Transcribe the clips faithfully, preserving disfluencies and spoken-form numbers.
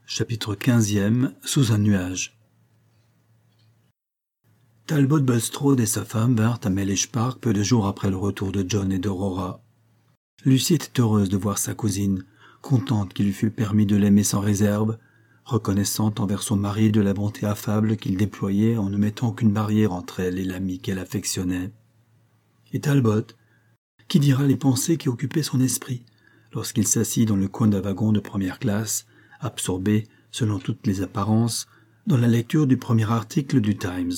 Chapitre quinzième. Sous un nuage. Talbot Bulstrode et sa femme vinrent à Mellish Park peu de jours après le retour de John et d'Aurora. Lucie était heureuse de voir sa cousine, contente qu'il lui fût permis de l'aimer sans réserve, reconnaissante envers son mari de la bonté affable qu'il déployait en ne mettant aucune barrière entre elle et l'ami qu'elle affectionnait. Et Talbot, qui dira les pensées qui occupaient son esprit lorsqu'il s'assit dans le coin d'un wagon de première classe, absorbé, selon toutes les apparences, dans la lecture du premier article du Times.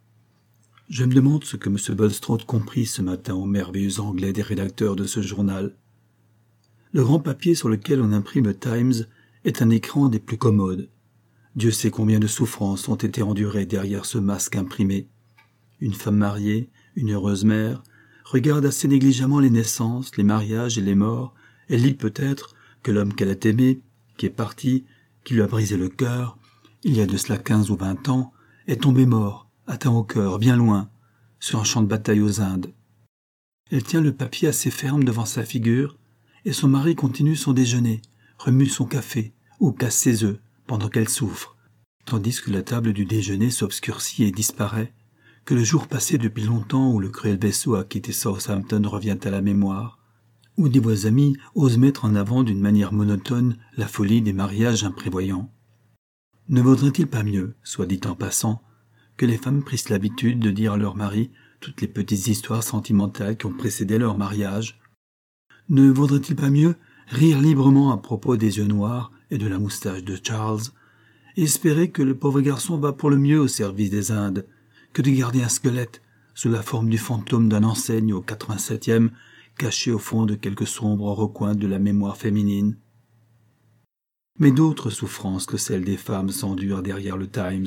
Je me demande ce que M. Bulstrode comprit ce matin au merveilleux anglais des rédacteurs de ce journal. Le grand papier sur lequel on imprime le Times est un écran des plus commodes. Dieu sait combien de souffrances ont été endurées derrière ce masque imprimé. Une femme mariée, une heureuse mère, regarde assez négligemment les naissances, les mariages et les morts. Elle lit peut-être que l'homme qu'elle a aimé, qui est parti, qui lui a brisé le cœur, il y a de cela quinze ou vingt ans, est tombé mort, atteint au cœur, bien loin, sur un champ de bataille aux Indes. Elle tient le papier assez ferme devant sa figure, et son mari continue son déjeuner, remue son café, ou casse ses œufs, pendant qu'elle souffre, tandis que la table du déjeuner s'obscurcit et disparaît, que le jour passé depuis longtemps où le cruel vaisseau a quitté Southampton revient à la mémoire, où des voix amies osent mettre en avant d'une manière monotone la folie des mariages imprévoyants. Ne vaudrait-il pas mieux, soit dit en passant, que les femmes prissent l'habitude de dire à leur mari toutes les petites histoires sentimentales qui ont précédé leur mariage? Ne vaudrait-il pas mieux rire librement à propos des yeux noirs et de la moustache de Charles, et espérer que le pauvre garçon va pour le mieux au service des Indes, que de garder un squelette sous la forme du fantôme d'un enseigne au quatre-vingt-septième, caché au fond de quelque sombre recoin de la mémoire féminine? Mais d'autres souffrances que celles des femmes s'endurent derrière le Times.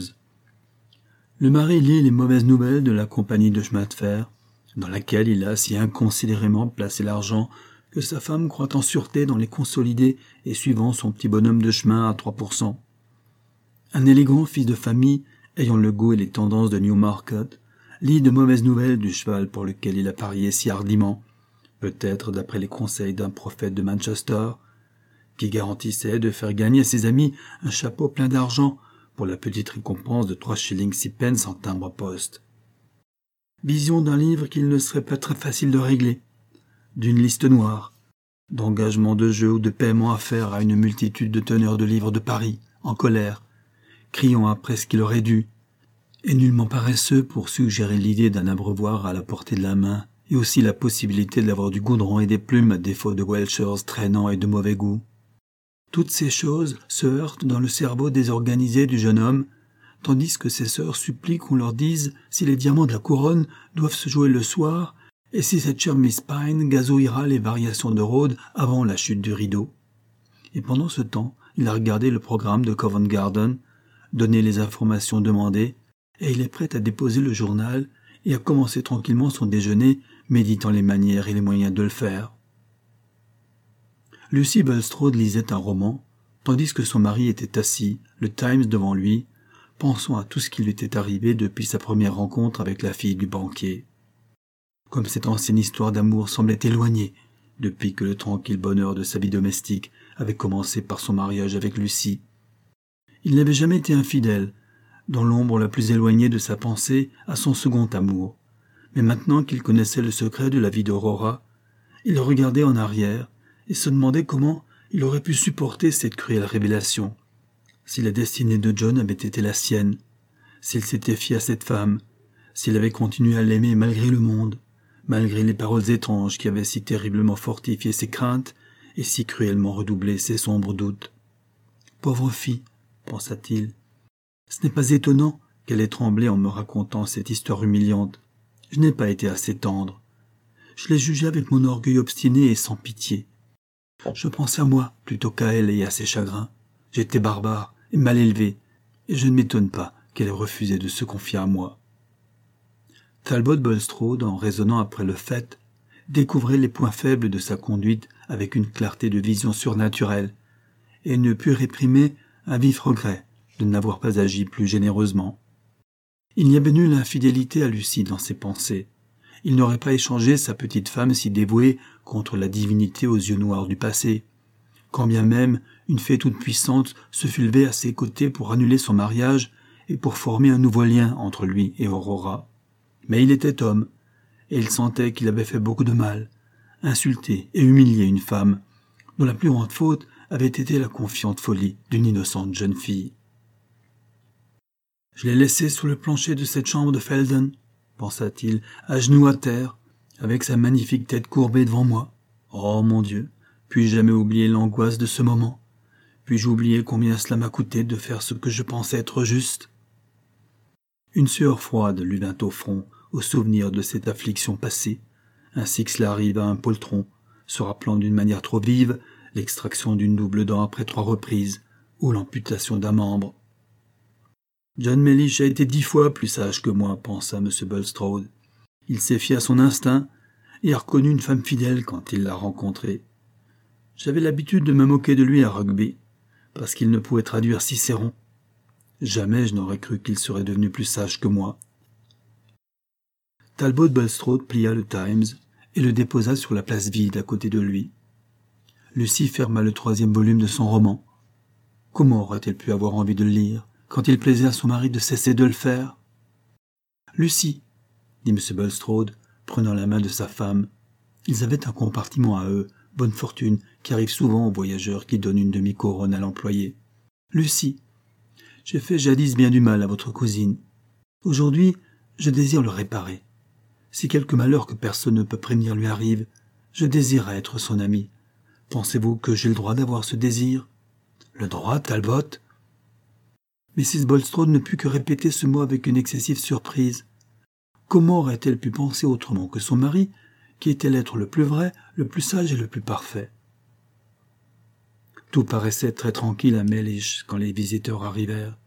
Le mari lit les mauvaises nouvelles de la compagnie de chemin de fer, dans laquelle il a si inconsidérément placé l'argent que sa femme croit en sûreté dans les consolidés et suivant son petit bonhomme de chemin à trois pour cent. Un élégant fils de famille, ayant le goût et les tendances de Newmarket, lit de mauvaises nouvelles du cheval pour lequel il a parié si hardiment, peut-être d'après les conseils d'un prophète de Manchester, qui garantissait de faire gagner à ses amis un chapeau plein d'argent pour la petite récompense de trois shillings six pence en timbre-poste. Vision d'un livre qu'il ne serait pas très facile de régler, d'une liste noire, d'engagements de jeu ou de paiement à faire à une multitude de teneurs de livres de Paris, en colère, criant après ce qu'il aurait dû, et nullement paresseux pour suggérer l'idée d'un abreuvoir à la portée de la main, et aussi la possibilité d'avoir du goudron et des plumes à défaut de Welchers traînants et de mauvais goût. Toutes ces choses se heurtent dans le cerveau désorganisé du jeune homme, tandis que ses sœurs supplient qu'on leur dise si les diamants de la couronne doivent se jouer le soir et si cette chère Miss Pine gazouillera les variations de Rhodes avant la chute du rideau. Et pendant ce temps, il a regardé le programme de Covent Garden, donné les informations demandées, et il est prêt à déposer le journal et à commencer tranquillement son déjeuner, méditant les manières et les moyens de le faire. Lucie Bulstrode lisait un roman, tandis que son mari était assis, le Times devant lui, pensant à tout ce qui lui était arrivé depuis sa première rencontre avec la fille du banquier. Comme cette ancienne histoire d'amour semblait éloignée, depuis que le tranquille bonheur de sa vie domestique avait commencé par son mariage avec Lucie. Il n'avait jamais été infidèle, dans l'ombre la plus éloignée de sa pensée, à son second amour. Mais maintenant qu'il connaissait le secret de la vie d'Aurora, il regardait en arrière et se demandait comment il aurait pu supporter cette cruelle révélation. Si la destinée de John avait été la sienne, s'il s'était fié à cette femme, s'il avait continué à l'aimer malgré le monde, malgré les paroles étranges qui avaient si terriblement fortifié ses craintes et si cruellement redoublé ses sombres doutes. Pauvre fille, pensa-t-il, ce n'est pas étonnant qu'elle ait tremblé en me racontant cette histoire humiliante. Je n'ai pas été assez tendre. Je l'ai jugée avec mon orgueil obstiné et sans pitié. Je pensais à moi plutôt qu'à elle et à ses chagrins. J'étais barbare et mal élevé, et je ne m'étonne pas qu'elle ait refusé de se confier à moi. Talbot Bulstrode, en raisonnant après le fait, découvrait les points faibles de sa conduite avec une clarté de vision surnaturelle, et ne put réprimer un vif regret de n'avoir pas agi plus généreusement. Il n'y avait nulle infidélité à Lucie dans ses pensées. Il n'aurait pas échangé sa petite femme si dévouée contre la divinité aux yeux noirs du passé, quand bien même une fée toute puissante se fût levée à ses côtés pour annuler son mariage et pour former un nouveau lien entre lui et Aurora. Mais il était homme, et il sentait qu'il avait fait beaucoup de mal, insulté et humilié une femme, dont la plus grande faute avait été la confiante folie d'une innocente jeune fille. « Je l'ai laissée sous le plancher de cette chambre de Felden, » pensa-t-il, à genoux à terre, avec sa magnifique tête courbée devant moi. Oh mon Dieu, puis-je jamais oublier l'angoisse de ce moment? Puis-je oublier combien cela m'a coûté de faire ce que je pensais être juste? Une sueur froide lui vint au front au souvenir de cette affliction passée, ainsi que cela arrive à un poltron, se rappelant d'une manière trop vive l'extraction d'une double dent après trois reprises, ou l'amputation d'un membre. John Mellish a été dix fois plus sage que moi, pensa M. Bulstrode. Il s'est fié à son instinct et a reconnu une femme fidèle quand il l'a rencontrée. J'avais l'habitude de me moquer de lui à Rugby, parce qu'il ne pouvait traduire Cicéron. Jamais je n'aurais cru qu'il serait devenu plus sage que moi. Talbot Bulstrode plia le Times et le déposa sur la place vide à côté de lui. Lucie ferma le troisième volume de son roman. Comment aurait-elle pu avoir envie de le lire quand il plaisait à son mari de cesser de le faire? « Lucie, » dit M. Bulstrode, prenant la main de sa femme. Ils avaient un compartiment à eux, bonne fortune, qui arrive souvent aux voyageurs qui donnent une demi-couronne à l'employé. « Lucie, j'ai fait jadis bien du mal à votre cousine. Aujourd'hui, je désire le réparer. Si quelque malheur que personne ne peut prévenir lui arrive, je désire être son ami. Pensez-vous que j'ai le droit d'avoir ce désir? »« Le droit, Talbot ?» Mrs Bulstrode ne put que répéter ce mot avec une excessive surprise. Comment aurait-elle pu penser autrement que son mari, qui était l'être le plus vrai, le plus sage et le plus parfait? Tout paraissait très tranquille à Mellish quand les visiteurs arrivèrent.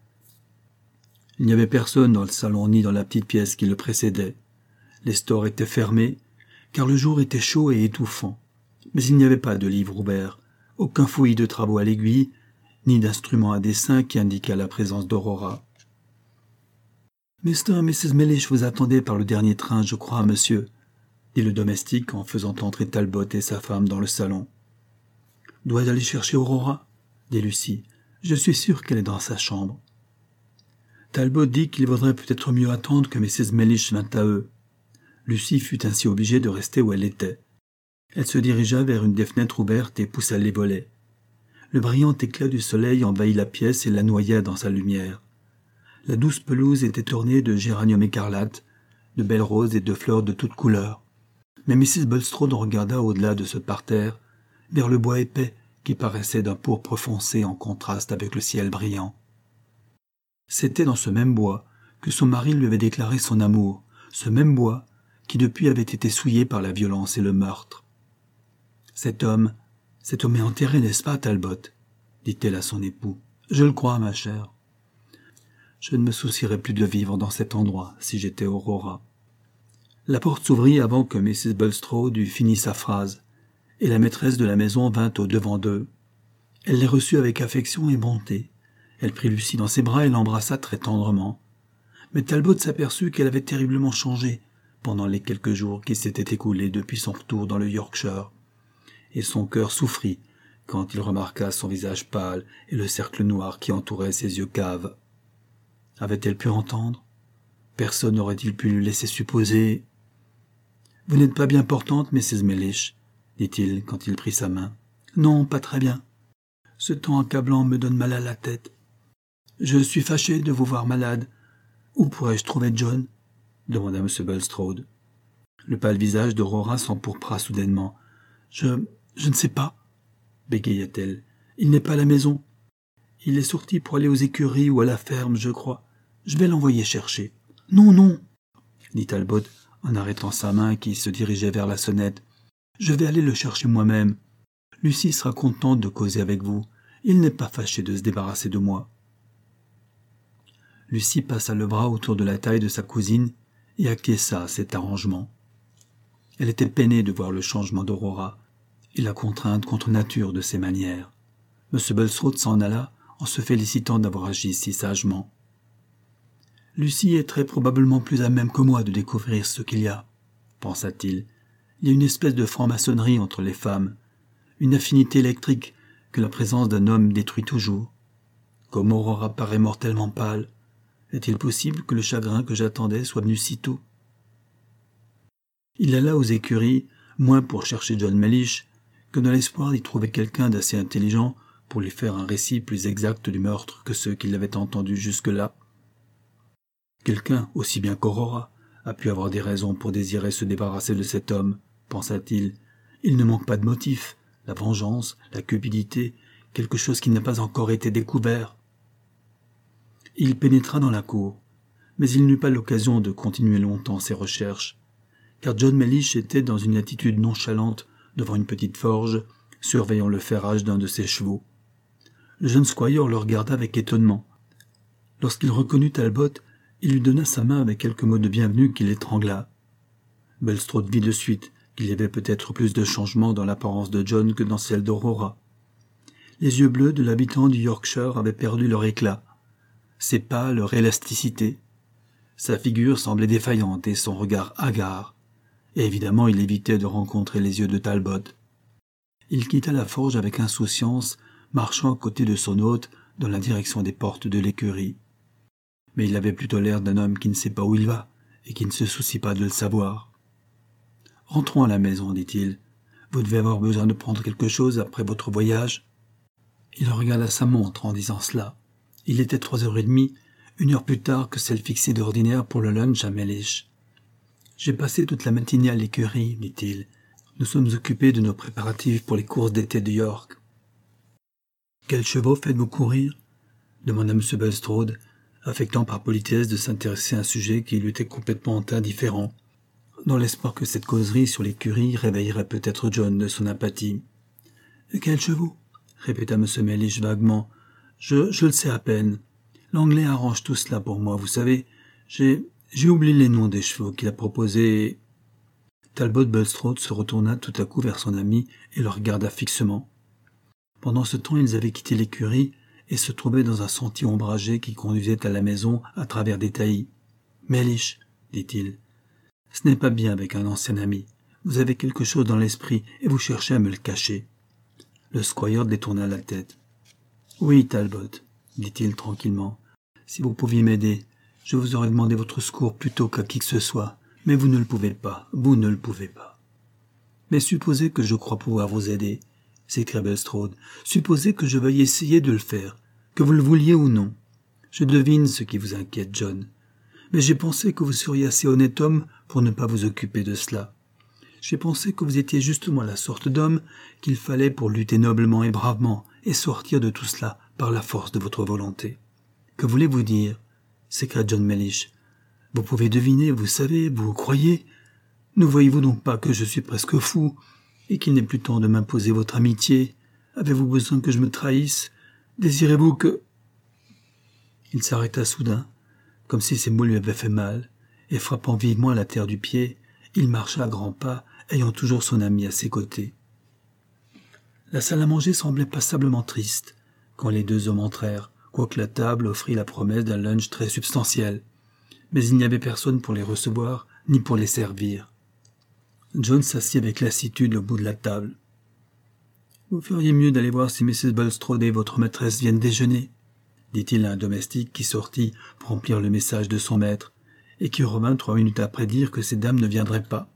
Il n'y avait personne dans le salon ni dans la petite pièce qui le précédait. Les stores étaient fermés, car le jour était chaud et étouffant. Mais il n'y avait pas de livre ouvert, aucun fouillis de travaux à l'aiguille, ni d'instrument à dessin qui indiquât la présence d'Aurora. « Mister et Missus Mellish vous attendaient par le dernier train, je crois, monsieur, » dit le domestique en faisant entrer Talbot et sa femme dans le salon. « Dois-je aller chercher Aurora ?» dit Lucie. « Je suis sûre qu'elle est dans sa chambre. » Talbot dit qu'il vaudrait peut-être mieux attendre que Missus Mellish vînt à eux. Lucie fut ainsi obligée de rester où elle était. Elle se dirigea vers une des fenêtres ouvertes et poussa les volets. Le brillant éclat du soleil envahit la pièce et la noya dans sa lumière. La douce pelouse était ornée de géraniums écarlates, de belles roses et de fleurs de toutes couleurs. Mais Missus Bulstrode regarda au-delà de ce parterre, vers le bois épais qui paraissait d'un pourpre foncé en contraste avec le ciel brillant. C'était dans ce même bois que son mari lui avait déclaré son amour, ce même bois qui depuis avait été souillé par la violence et le meurtre. « Cet homme, cet homme est enterré, n'est-ce pas, Talbot ?» dit-elle à son époux. « Je le crois, ma chère. Je ne me soucierais plus de vivre dans cet endroit si j'étais Aurora. » La porte s'ouvrit avant que Missus Bulstrode eût fini sa phrase, et la maîtresse de la maison vint au-devant d'eux. Elle les reçut avec affection et bonté. Elle prit Lucie dans ses bras et l'embrassa très tendrement. Mais Talbot s'aperçut qu'elle avait terriblement changé pendant les quelques jours qui s'étaient écoulés depuis son retour dans le Yorkshire, et son cœur souffrit quand il remarqua son visage pâle et le cercle noir qui entourait ses yeux caves. Avait-elle pu entendre? Personne n'aurait-il pu lui laisser supposer... « Vous n'êtes pas bien portante, Missus Mellish, » dit-il quand il prit sa main. « Non, pas très bien. Ce temps accablant me donne mal à la tête. Je suis fâché de vous voir malade. Où pourrais-je trouver John ?» demanda M. Bulstrode. Le pâle visage d'Aurora s'empourpra soudainement. « Je... je ne sais pas, » bégaya-t-elle. « Il n'est pas à la maison. Il est sorti pour aller aux écuries ou à la ferme, je crois. Je vais l'envoyer chercher. »« Non, non, » dit Talbot, en arrêtant sa main qui se dirigeait vers la sonnette. « Je vais aller le chercher moi-même. Lucie sera contente de causer avec vous. Il n'est pas fâché de se débarrasser de moi. » Lucie passa le bras autour de la taille de sa cousine et acquiesça cet arrangement. Elle était peinée de voir le changement d'Aurora et la contrainte contre nature de ses manières. M. Bulstrode s'en alla en se félicitant d'avoir agi si sagement. « Lucie est très probablement plus à même que moi de découvrir ce qu'il y a, » pensa-t-il. « Il y a une espèce de franc-maçonnerie entre les femmes, une affinité électrique que la présence d'un homme détruit toujours. Comme Aurora paraît mortellement pâle, est-il possible que le chagrin que j'attendais soit venu si tôt? Il alla aux écuries, moins pour chercher John Mellish, que dans l'espoir d'y trouver quelqu'un d'assez intelligent pour lui faire un récit plus exact du meurtre que ceux qui l'avaient entendu jusque-là. Quelqu'un, aussi bien qu'Aurora, a pu avoir des raisons pour désirer se débarrasser de cet homme, pensa-t-il. Il ne manque pas de motifs, la vengeance, la cupidité, quelque chose qui n'a pas encore été découvert. Il pénétra dans la cour, mais il n'eut pas l'occasion de continuer longtemps ses recherches, car John Mellish était dans une attitude nonchalante devant une petite forge, surveillant le ferrage d'un de ses chevaux. Le jeune squire le regarda avec étonnement. Lorsqu'il reconnut Talbot, il lui donna sa main avec quelques mots de bienvenue qui l'étrangla. Bulstrode vit de suite qu'il y avait peut-être plus de changement dans l'apparence de John que dans celle d'Aurora. Les yeux bleus de l'habitant du Yorkshire avaient perdu leur éclat, ses pas leur élasticité. Sa figure semblait défaillante et son regard hagard, et évidemment il évitait de rencontrer les yeux de Talbot. Il quitta la forge avec insouciance, marchant à côté de son hôte dans la direction des portes de l'écurie. Mais il avait plutôt l'air d'un homme qui ne sait pas où il va, et qui ne se soucie pas de le savoir. « Rentrons à la maison, dit-il. Vous devez avoir besoin de prendre quelque chose après votre voyage. » Il regarda sa montre en disant cela. Il était trois heures et demie, une heure plus tard que celle fixée d'ordinaire pour le lunch à Mellish. « J'ai passé toute la matinée à l'écurie, dit-il. Nous sommes occupés de nos préparatifs pour les courses d'été de York. »« Quels chevaux faites-vous courir ?» demanda M. Bulstrode, affectant par politesse de s'intéresser à un sujet qui lui était complètement indifférent, dans l'espoir que cette causerie sur l'écurie réveillerait peut-être John de son apathie. « Quels chevaux ?» répéta M. Mellish vaguement. « Je, je le sais à peine. L'anglais arrange tout cela pour moi, vous savez. J'ai, j'ai oublié les noms des chevaux qu'il a proposés. » Talbot Bulstrode se retourna tout à coup vers son ami et le regarda fixement. Pendant ce temps, ils avaient quitté l'écurie et se trouvaient dans un sentier ombragé qui conduisait à la maison à travers des taillis. « Mellish, dit-il, ce n'est pas bien avec un ancien ami. Vous avez quelque chose dans l'esprit et vous cherchez à me le cacher. » Le squire détourna la tête. « Oui, Talbot, dit-il tranquillement. Si vous pouviez m'aider, je vous aurais demandé votre secours plutôt qu'à qui que ce soit. Mais vous ne le pouvez pas, vous ne le pouvez pas. »« Mais supposez que je crois pouvoir vous aider, » s'écria Bulstrode. « Supposez que je veuille essayer de le faire, que vous le vouliez ou non. Je devine ce qui vous inquiète, John. Mais j'ai pensé que vous seriez assez honnête homme pour ne pas vous occuper de cela. J'ai pensé que vous étiez justement la sorte d'homme qu'il fallait pour lutter noblement et bravement et sortir de tout cela par la force de votre volonté. »« Que voulez-vous dire ?» s'écria John Mellish. « Vous pouvez deviner, vous savez, vous croyez. Ne voyez-vous donc pas que je suis presque fou et qu'il n'est plus temps de m'imposer votre amitié? Avez-vous besoin que je me trahisse? Désirez-vous que... » Il s'arrêta soudain, comme si ces mots lui avaient fait mal, et frappant vivement à la terre du pied, il marcha à grands pas, ayant toujours son ami à ses côtés. La salle à manger semblait passablement triste quand les deux hommes entrèrent, quoique la table offrit la promesse d'un lunch très substantiel. Mais il n'y avait personne pour les recevoir, ni pour les servir. John s'assit avec lassitude au bout de la table. « Vous feriez mieux d'aller voir si Missus Bulstrode et votre maîtresse viennent déjeuner, » dit-il à un domestique qui sortit pour remplir le message de son maître, et qui revint trois minutes après dire que ces dames ne viendraient pas.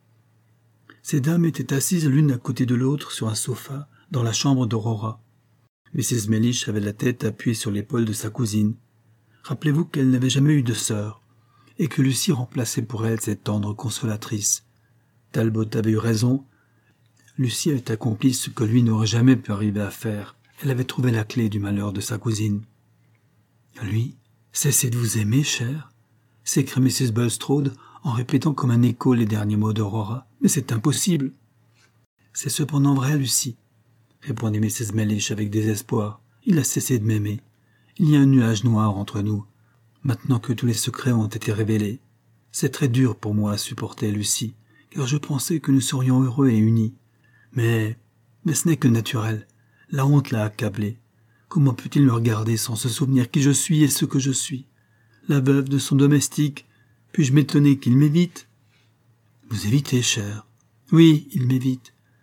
Ces dames étaient assises l'une à côté de l'autre sur un sofa dans la chambre d'Aurora. Missus Mellish avait la tête appuyée sur l'épaule de sa cousine. Rappelez-vous qu'elle n'avait jamais eu de sœur, et que Lucie remplaçait pour elle cette tendre consolatrice. Talbot avait eu raison. Lucie avait accompli ce que lui n'aurait jamais pu arriver à faire. Elle avait trouvé la clé du malheur de sa cousine. « Lui, cessez de vous aimer, chère ?» s'écria Missus Bulstrode en répétant comme un écho les derniers mots d'Aurora. « Mais c'est impossible !»« C'est cependant vrai, Lucie, » répondit Missus Mellish avec désespoir. « Il a cessé de m'aimer. Il y a un nuage noir entre nous, maintenant que tous les secrets ont été révélés. C'est très dur pour moi à supporter, Lucie, car je pensais que nous serions heureux et unis. Mais, mais ce n'est que naturel. La honte l'a accablé. Comment peut-il me regarder sans se souvenir qui je suis et ce que je suis? La veuve de son domestique, puis-je m'étonner qu'il m'évite? Vous évitez, cher. Oui, il m'évite.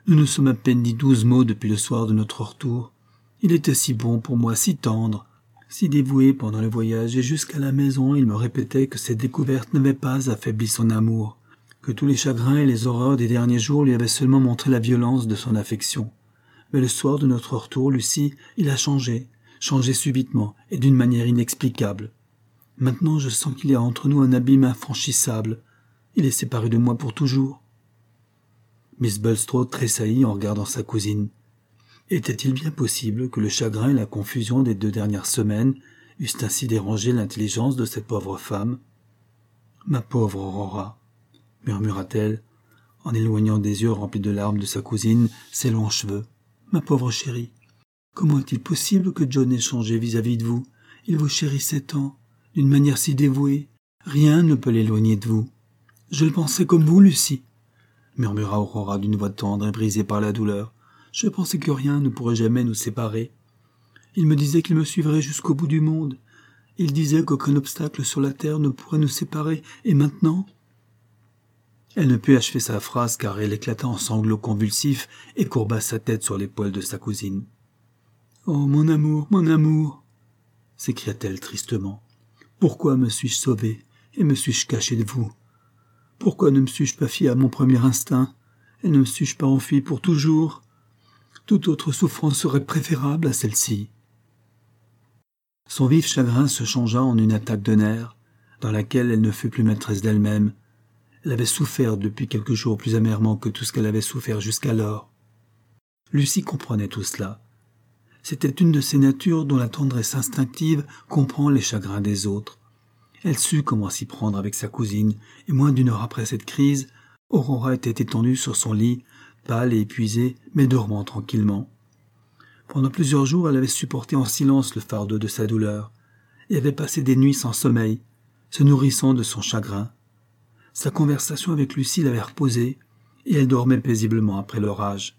Nous nous sommes à peine dit douze mots depuis le soir de notre retour. Il était si bon pour moi, si tendre, si dévoué pendant le voyage, et jusqu'à la maison il me répétait que cette découverte n'avait pas affaibli son amour, que tous les chagrins et les horreurs des derniers jours lui avaient seulement montré la violence de son affection. Mais le soir de notre retour, Lucie, il a changé, changé subitement et d'une manière inexplicable. Maintenant je sens qu'il y a entre nous un abîme infranchissable. Il est séparé de moi pour toujours. Miss Bulstrode tressaillit en regardant sa cousine. Était-il bien possible que le chagrin et la confusion des deux dernières semaines eussent ainsi dérangé l'intelligence de cette pauvre femme ? « Ma pauvre Aurora !» murmura-t-elle, en éloignant des yeux remplis de larmes de sa cousine ses longs cheveux. « Ma pauvre chérie, comment est-il possible que John ait changé vis-à-vis de vous ? Il vous chérissait tant, d'une manière si dévouée. Rien ne peut l'éloigner de vous. Je le pensais comme vous, Lucie, murmura Aurora d'une voix tendre et brisée par la douleur. Je pensais que rien ne pourrait jamais nous séparer. Il me disait qu'il me suivrait jusqu'au bout du monde. Il disait qu'aucun obstacle sur la terre ne pourrait nous séparer. Et maintenant... Elle ne put achever sa phrase car elle éclata en sanglots convulsifs et courba sa tête sur l'épaule de sa cousine. « Oh, mon amour, mon amour !» s'écria-t-elle tristement. « Pourquoi me suis-je sauvée et me suis-je cachée de vous ? Pourquoi ne me suis-je pas fiée à mon premier instinct et ne me suis-je pas enfuie pour toujours ? Toute autre souffrance serait préférable à celle-ci. » Son vif chagrin se changea en une attaque de nerfs, dans laquelle elle ne fut plus maîtresse d'elle-même. Elle avait souffert depuis quelques jours plus amèrement que tout ce qu'elle avait souffert jusqu'alors. Lucie comprenait tout cela. C'était une de ces natures dont la tendresse instinctive comprend les chagrins des autres. Elle sut comment s'y prendre avec sa cousine, et moins d'une heure après cette crise, Aurora était étendue sur son lit, pâle et épuisée, mais dormant tranquillement. Pendant plusieurs jours, elle avait supporté en silence le fardeau de sa douleur, et avait passé des nuits sans sommeil, se nourrissant de son chagrin. Sa conversation avec Lucie l'avait reposée, et elle dormait paisiblement après l'orage.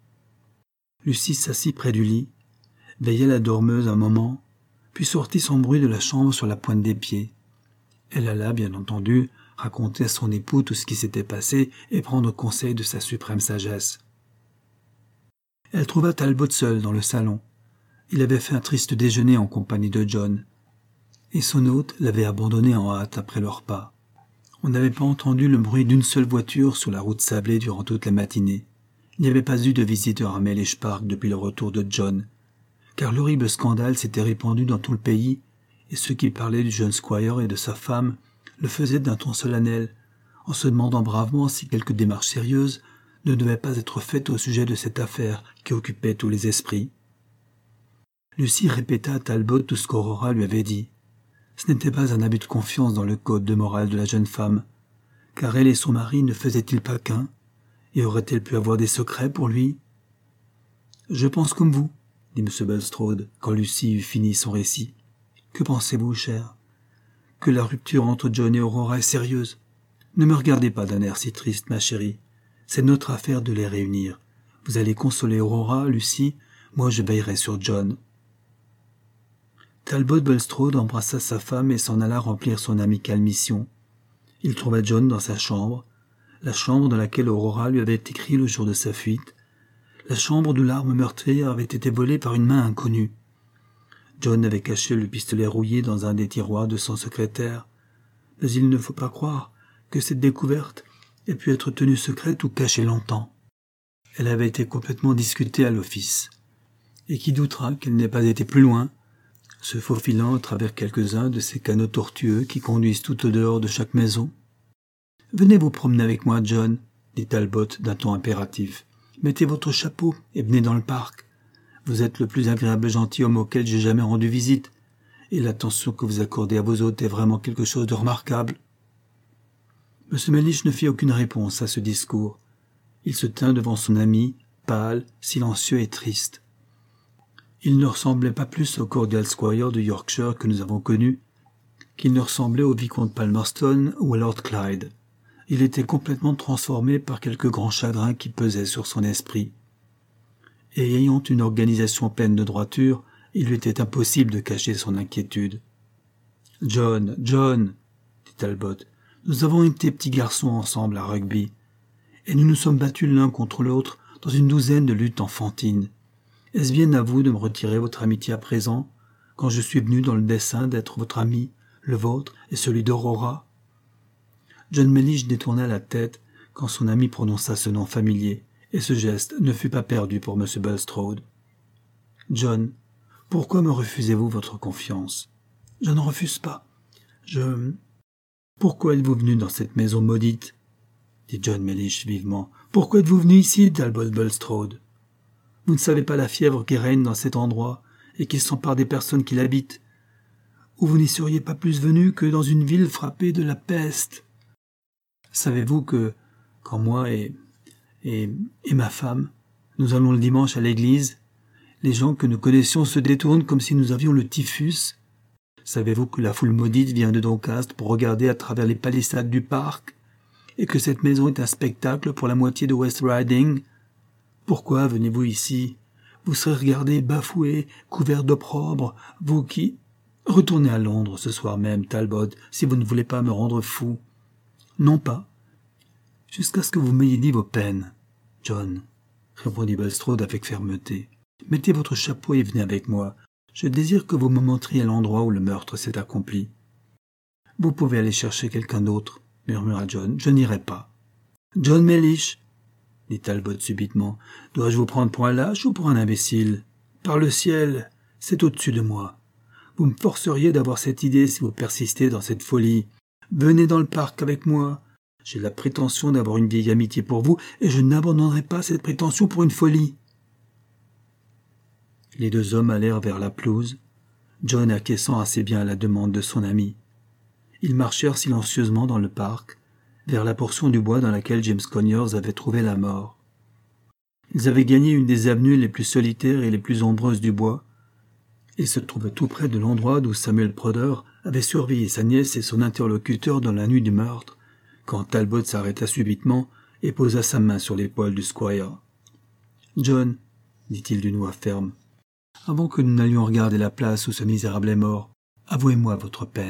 Lucie s'assit près du lit, veilla la dormeuse un moment, puis sortit sans bruit de la chambre sur la pointe des pieds. Elle alla, bien entendu, raconter à son époux tout ce qui s'était passé et prendre conseil de sa suprême sagesse. Elle trouva Talbot seul dans le salon. Il avait fait un triste déjeuner en compagnie de John, et son hôte l'avait abandonné en hâte après leur repas. On n'avait pas entendu le bruit d'une seule voiture sur la route sablée durant toute la matinée. Il n'y avait pas eu de visiteur à Mellish Park depuis le retour de John, car l'horrible scandale s'était répandu dans tout le pays, et ceux qui parlaient du jeune squire et de sa femme le faisaient d'un ton solennel, en se demandant bravement si quelque démarche sérieuse ne devait pas être faite au sujet de cette affaire qui occupait tous les esprits. Lucie répéta à Talbot tout ce qu'Aurora lui avait dit. Ce n'était pas un abus de confiance dans le code de morale de la jeune femme, car elle et son mari ne faisaient-ils pas qu'un, et aurait-elle pu avoir des secrets pour lui ? « Je pense comme vous, » dit M. Bulstrode, quand Lucie eut fini son récit. « Que pensez-vous, cher ? Que la rupture entre John et Aurora est sérieuse ? Ne me regardez pas d'un air si triste, ma chérie. C'est notre affaire de les réunir. Vous allez consoler Aurora, Lucie, moi je veillerai sur John. » Talbot Bulstrode embrassa sa femme et s'en alla remplir son amicale mission. Il trouva John dans sa chambre, la chambre dans laquelle Aurora lui avait écrit le jour de sa fuite, la chambre d'où l'arme meurtrière avait été volée par une main inconnue. John avait caché le pistolet rouillé dans un des tiroirs de son secrétaire, mais il ne faut pas croire que cette découverte ait pu être tenue secrète ou cachée longtemps. Elle avait été complètement discutée à l'office, et qui doutera qu'elle n'ait pas été plus loin, se faufilant à travers quelques-uns de ces canaux tortueux qui conduisent tout au dehors de chaque maison. « Venez vous promener avec moi, John, » dit Talbot d'un ton impératif. « Mettez votre chapeau et venez dans le parc. Vous êtes le plus agréable gentilhomme auquel j'ai jamais rendu visite, et l'attention que vous accordez à vos hôtes est vraiment quelque chose de remarquable. » M. Mellish ne fit aucune réponse à ce discours. Il se tint devant son ami, pâle, silencieux et triste. Il ne ressemblait pas plus au cordial squire de Yorkshire que nous avons connu, qu'il ne ressemblait au vicomte Palmerston ou à Lord Clyde. Il était complètement transformé par quelque grand chagrin qui pesait sur son esprit. Et ayant une organisation pleine de droiture, il lui était impossible de cacher son inquiétude. « John, John, dit Talbot, nous avons été petits garçons ensemble à rugby, et nous nous sommes battus l'un contre l'autre dans une douzaine de luttes enfantines. Est-ce bien à vous de me retirer votre amitié à présent, quand je suis venu dans le dessein d'être votre ami, le vôtre et celui d'Aurora ?» John Mellish détourna la tête quand son ami prononça ce nom familier, et ce geste ne fut pas perdu pour M. Bulstrode. « John, pourquoi me refusez-vous votre confiance ? » ?»« Je n'en refuse pas. Je... »« Pourquoi êtes-vous venu dans cette maison maudite ?» dit John Mellish vivement. « Pourquoi êtes-vous venu ici, Talbot Bulstrode ? Vous ne savez pas la fièvre qui règne dans cet endroit et qui s'empare des personnes qui l'habitent. Ou vous n'y seriez pas plus venu que dans une ville frappée de la peste. Savez-vous que, quand moi et, et, et ma femme, nous allons le dimanche à l'église, les gens que nous connaissions se détournent comme si nous avions le typhus. Savez-vous que la foule maudite vient de Doncaster pour regarder à travers les palissades du parc, et que cette maison est un spectacle pour la moitié de West Riding ? Pourquoi venez-vous ici ? Vous serez regardé, bafoué, couvert d'opprobre, vous qui... Retournez à Londres ce soir même, Talbot, si vous ne voulez pas me rendre fou. Non pas. Jusqu'à ce que vous m'ayez dit vos peines. John, répondit Bulstrode avec fermeté. Mettez votre chapeau et venez avec moi. Je désire que vous me montriez l'endroit où le meurtre s'est accompli. Vous pouvez aller chercher quelqu'un d'autre, murmura John. Je n'irai pas. John Mellish, dit Talbot subitement, dois-je vous prendre pour un lâche ou pour un imbécile ? Par le ciel, c'est au-dessus de moi. Vous me forceriez d'avoir cette idée si vous persistez dans cette folie. Venez dans le parc avec moi. J'ai la prétention d'avoir une vieille amitié pour vous, et je n'abandonnerai pas cette prétention pour une folie. Les deux hommes allèrent vers la pelouse, John acquiesçant assez bien à la demande de son ami. Ils marchèrent silencieusement dans le parc, vers la portion du bois dans laquelle James Conyers avait trouvé la mort. Ils avaient gagné une des avenues les plus solitaires et les plus ombreuses du bois, et se trouvaient tout près de l'endroit d'où Samuel Prodder avait surveillé sa nièce et son interlocuteur dans la nuit du meurtre, quand Talbot s'arrêta subitement et posa sa main sur l'épaule du squire. « John, dit-il d'une voix ferme, avant que nous n'allions regarder la place où ce misérable est mort, avouez-moi votre peine. »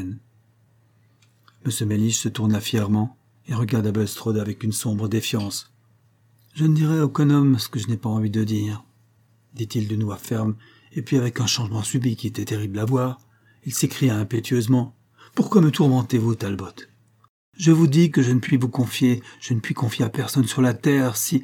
M. Mellish se tourna fièrement et regarda Bulstrode avec une sombre défiance. « Je ne dirai à aucun homme ce que je n'ai pas envie de dire, » dit-il d'une voix ferme, et puis avec un changement subit qui était terrible à voir, il s'écria impétueusement. « Pourquoi me tourmentez-vous, Talbot ? Je vous dis que je ne puis vous confier, je ne puis confier à personne sur la terre si...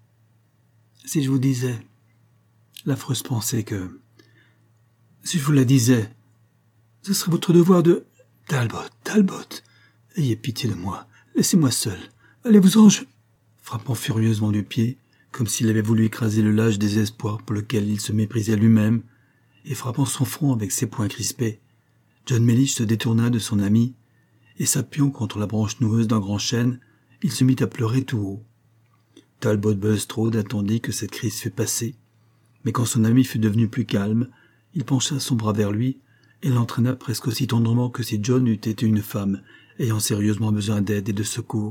si je vous disais... L'affreuse pensée que... Si je vous la disais, ce serait votre devoir de... Talbot, Talbot, ayez pitié de moi, laissez-moi seul, allez-vous-en, je... » Frappant furieusement du pied, comme s'il avait voulu écraser le lâche désespoir pour lequel il se méprisait lui-même, et frappant son front avec ses poings crispés, John Mellish se détourna de son ami, et s'appuyant contre la branche noueuse d'un grand chêne, il se mit à pleurer tout haut. Talbot Bulstrode attendit que cette crise fût passée, mais quand son ami fut devenu plus calme, il pencha son bras vers lui et l'entraîna presque aussi tendrement que si John eût été une femme ayant sérieusement besoin d'aide et de secours.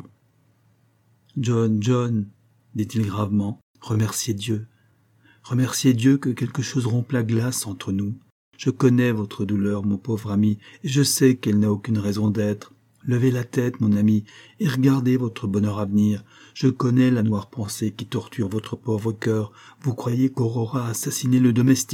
« John, John, dit-il gravement, remerciez Dieu. Remerciez Dieu que quelque chose rompe la glace entre nous. Je connais votre douleur, mon pauvre ami, et je sais qu'elle n'a aucune raison d'être. Levez la tête, mon ami, et regardez votre bonheur à venir. Je connais la noire pensée qui torture votre pauvre cœur. Vous croyez qu'Aurora a assassiné le domestique. »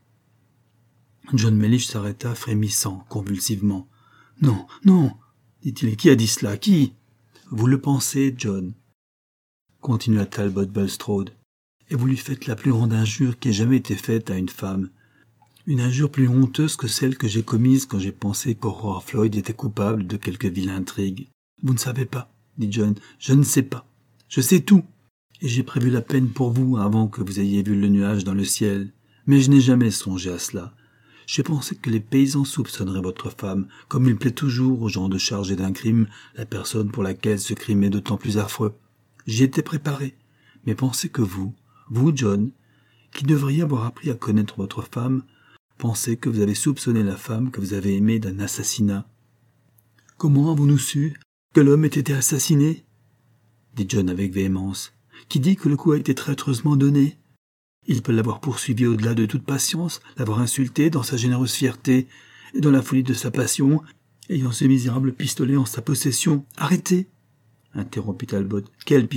John Mellish s'arrêta, frémissant, convulsivement. « Non, non, dit-il, qui a dit cela, qui ?»« Vous le pensez, John, » continua Talbot Bulstrode, « et vous lui faites la plus grande injure qui ait jamais été faite à une femme. Une injure plus honteuse que celle que j'ai commise quand j'ai pensé qu'Aurora Floyd était coupable de quelque vilaine intrigue. Vous ne savez pas, dit John, je ne sais pas. Je sais tout, et j'ai prévu la peine pour vous avant que vous ayez vu le nuage dans le ciel. Mais je n'ai jamais songé à cela. J'ai pensé que les paysans soupçonneraient votre femme, comme il plaît toujours aux gens de charger d'un crime la personne pour laquelle ce crime est d'autant plus affreux. J'y étais préparé, mais pensez que vous, vous, John, qui devriez avoir appris à connaître votre femme, pensez que vous avez soupçonné la femme que vous avez aimée d'un assassinat. « Comment avons-nous su que l'homme ait été assassiné ?» dit John avec véhémence. « Qui dit que le coup a été traîtreusement donné ? Il peut l'avoir poursuivi au-delà de toute patience, l'avoir insulté dans sa généreuse fierté et dans la folie de sa passion, ayant ce misérable pistolet en sa possession. Arrêtez !» interrompit Talbot. « Quel pistolet ?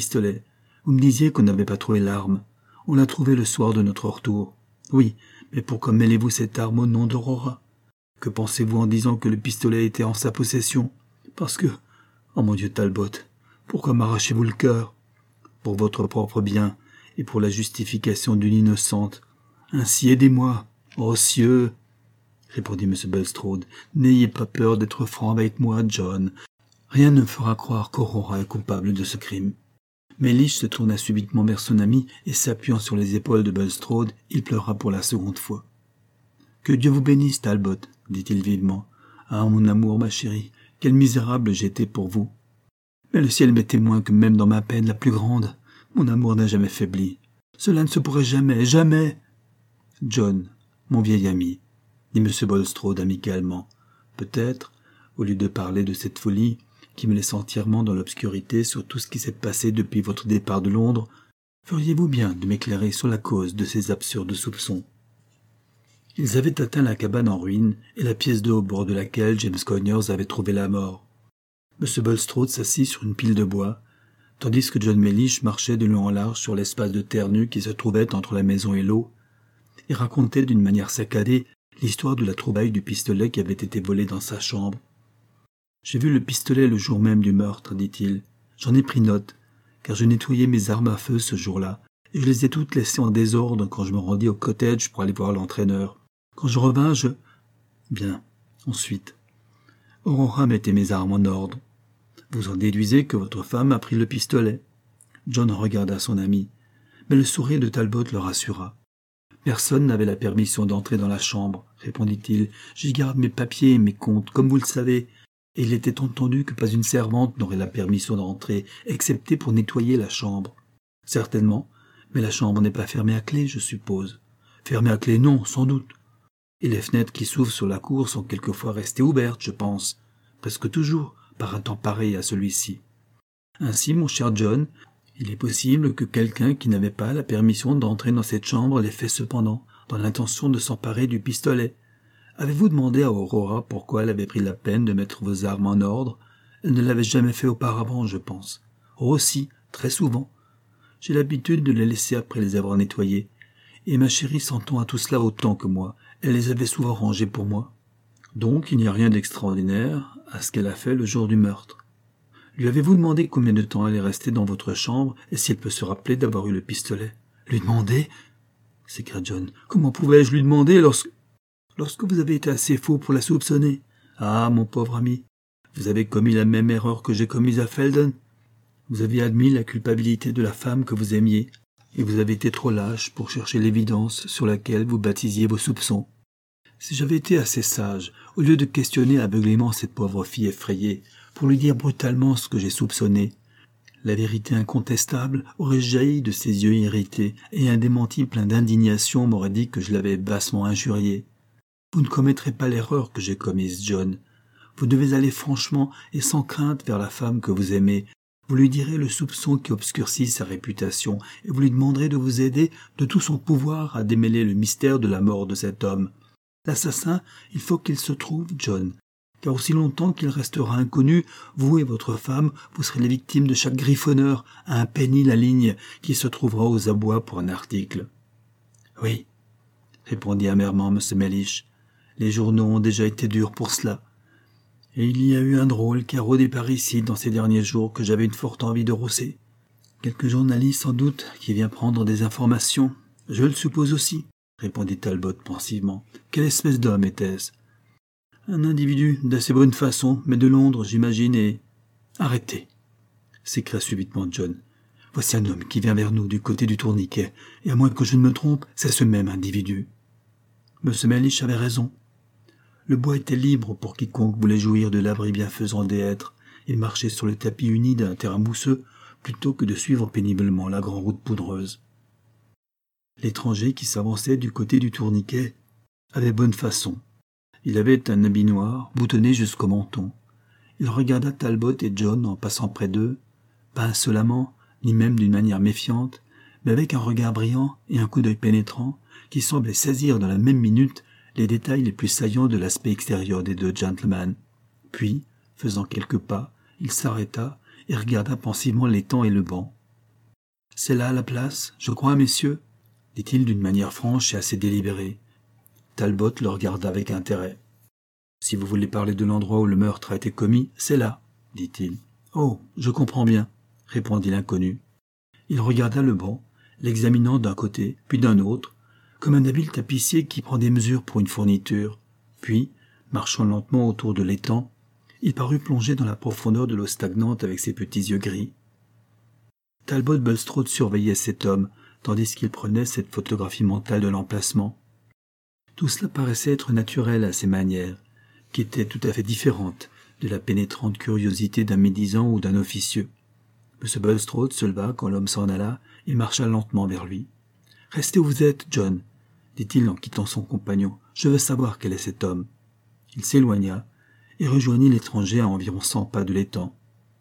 Vous me disiez qu'on n'avait pas trouvé l'arme. On l'a trouvée le soir de notre retour. Oui, mais pourquoi mêlez-vous cette arme au nom d'Aurora? Que pensez-vous en disant que le pistolet était en sa possession? Parce que... Oh mon Dieu, Talbot, pourquoi m'arrachez-vous le cœur? Pour votre propre bien et pour la justification d'une innocente. Ainsi aidez-moi. Oh cieux, répondit M. Bulstrode, n'ayez pas peur d'être franc avec moi, John. Rien ne me fera croire qu'Aurora est coupable de ce crime. Mellish se tourna subitement vers son ami et s'appuyant sur les épaules de Bulstrode, il pleura pour la seconde fois. « Que Dieu vous bénisse, Talbot, dit-il vivement. Ah, mon amour, ma chérie, quel misérable j'étais pour vous. Mais le ciel m'est témoin que même dans ma peine la plus grande, mon amour n'a jamais faibli. Cela ne se pourrait jamais, jamais. John, mon vieil ami, dit M. Bulstrode amicalement, peut-être, au lieu de parler de cette folie qui me laisse entièrement dans l'obscurité sur tout ce qui s'est passé depuis votre départ de Londres, feriez-vous bien de m'éclairer sur la cause de ces absurdes soupçons? Ils avaient atteint la cabane en ruine et la pièce d'eau au bord de laquelle James Conyers avait trouvé la mort. M. Bulstrode s'assit sur une pile de bois, tandis que John Mellish marchait de long en large sur l'espace de terre nue qui se trouvait entre la maison et l'eau, et racontait d'une manière saccadée l'histoire de la trouvaille du pistolet qui avait été volé dans sa chambre. « J'ai vu le pistolet le jour même du meurtre, dit-il. J'en ai pris note, car je nettoyais mes armes à feu ce jour-là, et je les ai toutes laissées en désordre quand je me rendis au cottage pour aller voir l'entraîneur. Quand je revins, je... Bien, ensuite. Aurora mettait mes armes en ordre. Vous en déduisez que votre femme a pris le pistolet. » John regarda son ami, mais le sourire de Talbot le rassura. « Personne n'avait la permission d'entrer dans la chambre, répondit-il. J'y garde mes papiers et mes comptes, comme vous le savez, et il était entendu que pas une servante n'aurait la permission d'entrer, excepté pour nettoyer la chambre. Certainement, mais la chambre n'est pas fermée à clé, je suppose. Fermée à clé, non, sans doute. Et les fenêtres qui s'ouvrent sur la cour sont quelquefois restées ouvertes, je pense, presque toujours, par un temps pareil à celui-ci. Ainsi, mon cher John, il est possible que quelqu'un qui n'avait pas la permission d'entrer dans cette chambre l'ait fait cependant, dans l'intention de s'emparer du pistolet. Avez-vous demandé à Aurora pourquoi elle avait pris la peine de mettre vos armes en ordre? Elle ne l'avait jamais fait auparavant, je pense. Oh si, très souvent. J'ai l'habitude de les laisser après les avoir nettoyées, et ma chérie s'entend à tout cela autant que moi. Elle les avait souvent rangées pour moi. Donc il n'y a rien d'extraordinaire à ce qu'elle a fait le jour du meurtre. Lui avez-vous demandé combien de temps elle est restée dans votre chambre et si elle peut se rappeler d'avoir eu le pistolet? Lui demander? S'écria John. Comment pouvais-je lui demander lorsque... Lorsque vous avez été assez faux pour la soupçonner? Ah, mon pauvre ami, vous avez commis la même erreur que j'ai commise à Felden. Vous avez admis la culpabilité de la femme que vous aimiez, et vous avez été trop lâche pour chercher l'évidence sur laquelle vous baptisiez vos soupçons. Si j'avais été assez sage, au lieu de questionner aveuglément cette pauvre fille effrayée, pour lui dire brutalement ce que j'ai soupçonné, la vérité incontestable aurait jailli de ses yeux irrités, et un démenti plein d'indignation m'aurait dit que je l'avais bassement injuriée. Vous ne commettrez pas l'erreur que j'ai commise, John. Vous devez aller franchement et sans crainte vers la femme que vous aimez. Vous lui direz le soupçon qui obscurcit sa réputation, et vous lui demanderez de vous aider de tout son pouvoir à démêler le mystère de la mort de cet homme. L'assassin, il faut qu'il se trouve, John, car aussi longtemps qu'il restera inconnu, vous et votre femme, vous serez les victimes de chaque griffonneur à un penny la ligne qui se trouvera aux abois pour un article. « Oui, » répondit amèrement M. Mellish, « les journaux ont déjà été durs pour cela. Et il y a eu un drôle qui a rôdé par ici dans ces derniers jours que j'avais une forte envie de rousser. Quelque journaliste sans doute qui vient prendre des informations. Je le suppose aussi, » répondit Talbot pensivement. « Quelle espèce d'homme était-ce? Un individu d'assez bonne façon, mais de Londres, j'imagine, et... »« Arrêtez !» s'écria subitement John. « Voici un homme qui vient vers nous du côté du tourniquet, et à moins que je ne me trompe, c'est ce même individu. » M. Mellish avait raison. Le bois était libre pour quiconque voulait jouir de l'abri bienfaisant des hêtres et marcher sur le tapis uni d'un terrain mousseux plutôt que de suivre péniblement la grande route poudreuse. L'étranger qui s'avançait du côté du tourniquet avait bonne façon. Il avait un habit noir, boutonné jusqu'au menton. Il regarda Talbot et John en passant près d'eux, pas insolemment, ni même d'une manière méfiante, mais avec un regard brillant et un coup d'œil pénétrant qui semblait saisir dans la même minute les détails les plus saillants de l'aspect extérieur des deux gentlemen. Puis, faisant quelques pas, il s'arrêta et regarda pensivement l'étang et le banc. C'est là la place, je crois, messieurs, dit-il d'une manière franche et assez délibérée. Talbot le regarda avec intérêt. Si vous voulez parler de l'endroit où le meurtre a été commis, c'est là, dit-il. Oh, je comprends bien, répondit l'inconnu. Il regarda le banc, l'examinant d'un côté, puis d'un autre, comme un habile tapissier qui prend des mesures pour une fourniture. Puis, marchant lentement autour de l'étang, il parut plonger dans la profondeur de l'eau stagnante avec ses petits yeux gris. Talbot Bulstrode surveillait cet homme, tandis qu'il prenait cette photographie mentale de l'emplacement. Tout cela paraissait être naturel à ses manières, qui étaient tout à fait différentes de la pénétrante curiosité d'un médisant ou d'un officieux. M. Bulstrode se leva quand l'homme s'en alla et marcha lentement vers lui. « Restez où vous êtes, John, » dit-il en quittant son compagnon. « Je veux savoir quel est cet homme. » Il s'éloigna et rejoignit l'étranger à environ cent pas de l'étang.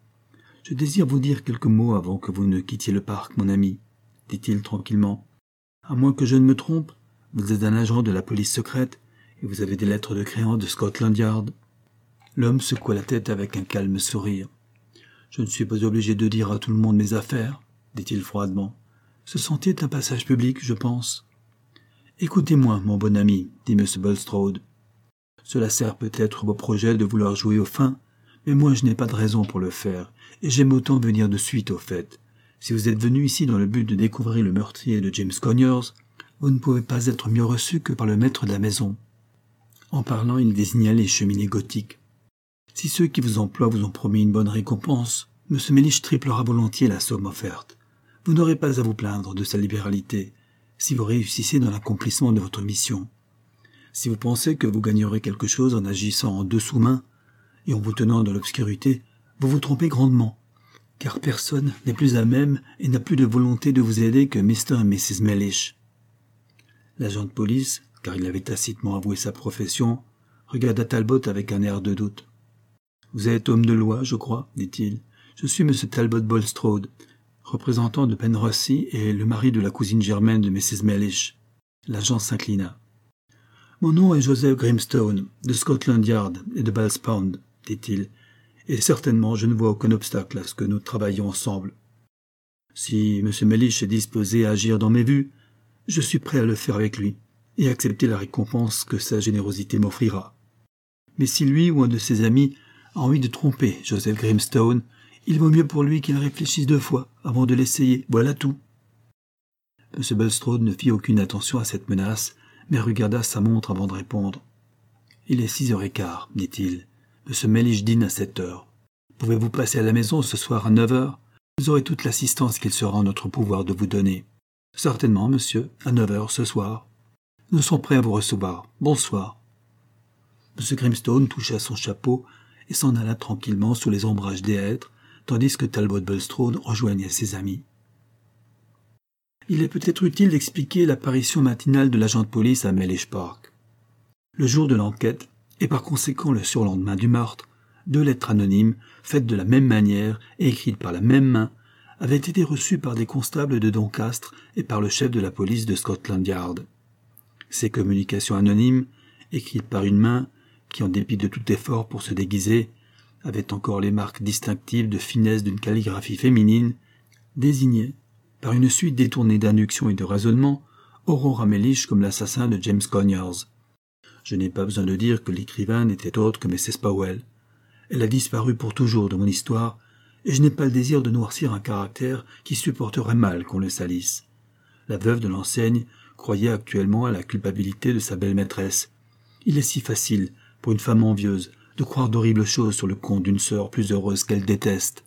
« Je désire vous dire quelques mots avant que vous ne quittiez le parc, mon ami, » dit-il tranquillement. « À moins que je ne me trompe, vous êtes un agent de la police secrète et vous avez des lettres de créance de Scotland Yard. » L'homme secoua la tête avec un calme sourire. « Je ne suis pas obligé de dire à tout le monde mes affaires, » dit-il froidement. « Ce sentier est un passage public, je pense. »« Écoutez-moi, mon bon ami, » dit M. Bulstrode. « Cela sert peut-être vos projets de vouloir jouer au fin, mais moi je n'ai pas de raison pour le faire, et j'aime autant venir de suite au fait. Si vous êtes venu ici dans le but de découvrir le meurtrier de James Conyers, vous ne pouvez pas être mieux reçu que par le maître de la maison. » En parlant, il désigna les cheminées gothiques. « Si ceux qui vous emploient vous ont promis une bonne récompense, M. Mellish triplera volontiers la somme offerte. Vous n'aurez pas à vous plaindre de sa libéralité, si vous réussissez dans l'accomplissement de votre mission. Si vous pensez que vous gagnerez quelque chose en agissant en deux sous-mains et en vous tenant dans l'obscurité, vous vous trompez grandement, car personne n'est plus à même et n'a plus de volonté de vous aider que mister et missus Mellish. » L'agent de police, car il avait tacitement avoué sa profession, regarda Talbot avec un air de doute. « Vous êtes homme de loi, je crois, dit-il. Je suis M. Talbot Bulstrode, représentant de Penrossi et le mari de la cousine germaine de missus Mellish. » L'agent s'inclina. « Mon nom est Joseph Grimstone, de Scotland Yard et de Ball's Pond, dit-il, et certainement je ne vois aucun obstacle à ce que nous travaillions ensemble. Si M. Mellish est disposé à agir dans mes vues, je suis prêt à le faire avec lui et accepter la récompense que sa générosité m'offrira. Mais si lui ou un de ses amis a envie de tromper Joseph Grimstone, il vaut mieux pour lui qu'il réfléchisse deux fois avant de l'essayer, voilà tout. » M. Bulstrode ne fit aucune attention à cette menace, mais regarda sa montre avant de répondre. « Il est six heures et quart, dit-il. M. Mellish dîne à sept heures. Pouvez-vous passer à la maison ce soir à neuf heures? Vous aurez toute l'assistance qu'il sera en notre pouvoir de vous donner. »« Certainement, monsieur, à neuf heures ce soir. Nous sommes prêts à vous recevoir. Bonsoir. » M. Grimstone toucha son chapeau et s'en alla tranquillement sous les ombrages des hêtres, tandis que Talbot Bulstrode rejoignait ses amis. Il est peut-être utile d'expliquer l'apparition matinale de l'agent de police à Mellish Park. Le jour de l'enquête, et par conséquent le surlendemain du meurtre, deux lettres anonymes, faites de la même manière et écrites par la même main, avaient été reçues par des constables de Doncaster et par le chef de la police de Scotland Yard. Ces communications anonymes, écrites par une main, qui en dépit de tout effort pour se déguiser, avaient encore les marques distinctives de finesse d'une calligraphie féminine, désignaient, par une suite détournée d'induction et de raisonnement, Aurora Mellish comme l'assassin de James Conyers. Je n'ai pas besoin de dire que l'écrivain n'était autre que missus Powell. Elle a disparu pour toujours de mon histoire, et je n'ai pas le désir de noircir un caractère qui supporterait mal qu'on le salisse. La veuve de l'enseigne croyait actuellement à la culpabilité de sa belle maîtresse. Il est si facile, pour une femme envieuse, de croire d'horribles choses sur le compte d'une sœur plus heureuse qu'elle déteste.